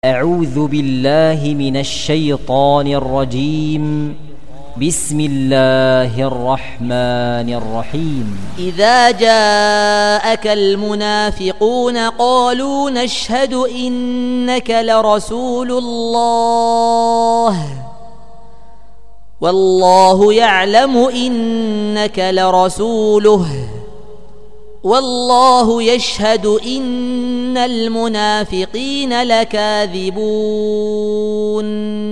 أعوذ بالله من الشيطان الرجيم. بسم الله الرحمن الرحيم. إذا جاءك المنافقون قالوا نشهد إنك لرسول الله والله يعلم إنك لرسوله والله يشهد إن المنافقين لكاذبون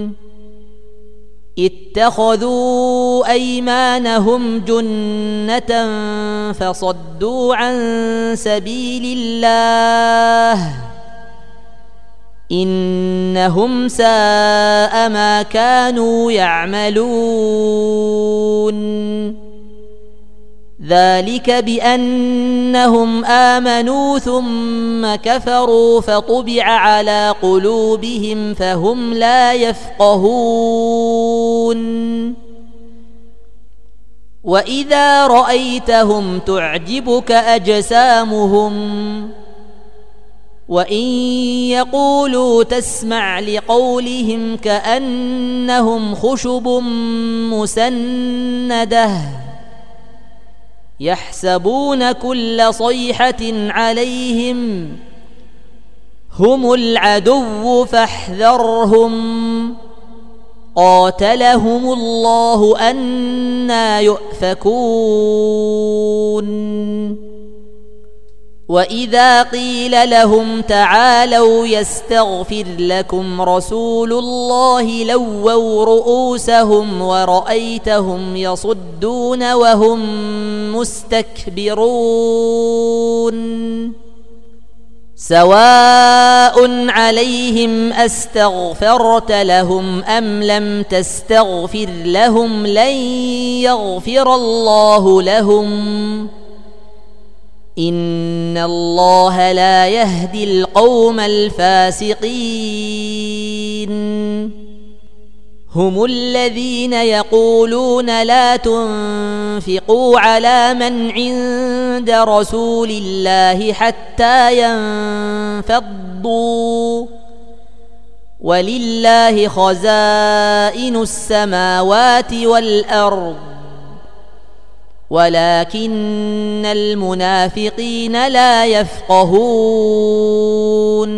اتخذوا أيمانهم جنة فصدوا عن سبيل الله إنهم ساء ما كانوا يعملون ذلك بأنهم آمنوا ثم كفروا فطبع على قلوبهم فهم لا يفقهون وإذا رأيتهم تعجبك أجسامهم وإن يقولوا تسمع لقولهم كأنهم خشب مسندة يحسبون كل صيحة عليهم هم العدو فاحذرهم قاتلهم الله أنى يؤفكون وإذا قيل لهم تعالوا يستغفر لكم رسول الله لووا رؤوسهم ورأيتهم يصدون وهم مستكبرون سواء عليهم أستغفرت لهم أم لم تستغفر لهم لن يغفر الله لهم إن الله لا يهدي القوم الفاسقين هم الذين يقولون لا تنفقوا على من عند رسول الله حتى ينفضوا ولله خزائن السماوات والأرض ولكن المنافقين لا يفقهون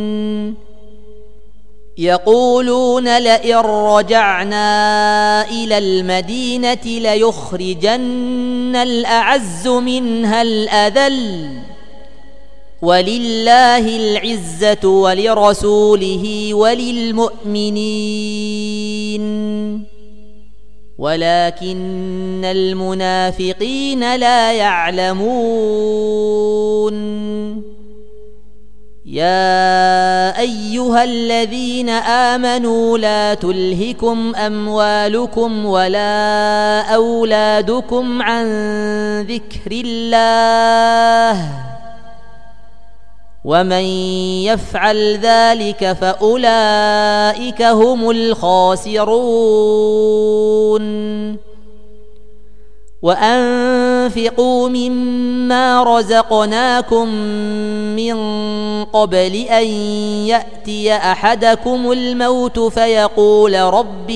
يقولون لئن رجعنا إلى المدينة ليخرجن الأعز منها الأذل ولله العزة ولرسوله وللمؤمنين ولكن المنافقين لا يعلمون يا أيها الذين آمنوا لا تلهكم أموالكم ولا أولادكم عن ذكر الله ومن يفعل ذلك فأولئك هم الخاسرون وأنفقوا مما رزقناكم من قبل أن يأتي أحدكم الموت فيقول رب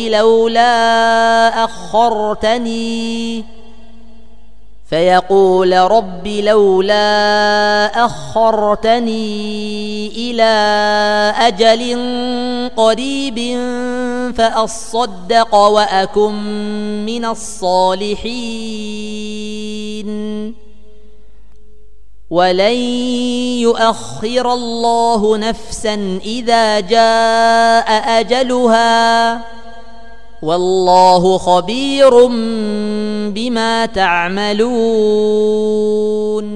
لولا أخرتني إلى أجل قريب فأصدق وأكن من الصالحين ولن يؤخر الله نفسا إذا جاء أجلها والله خبير بما تعملون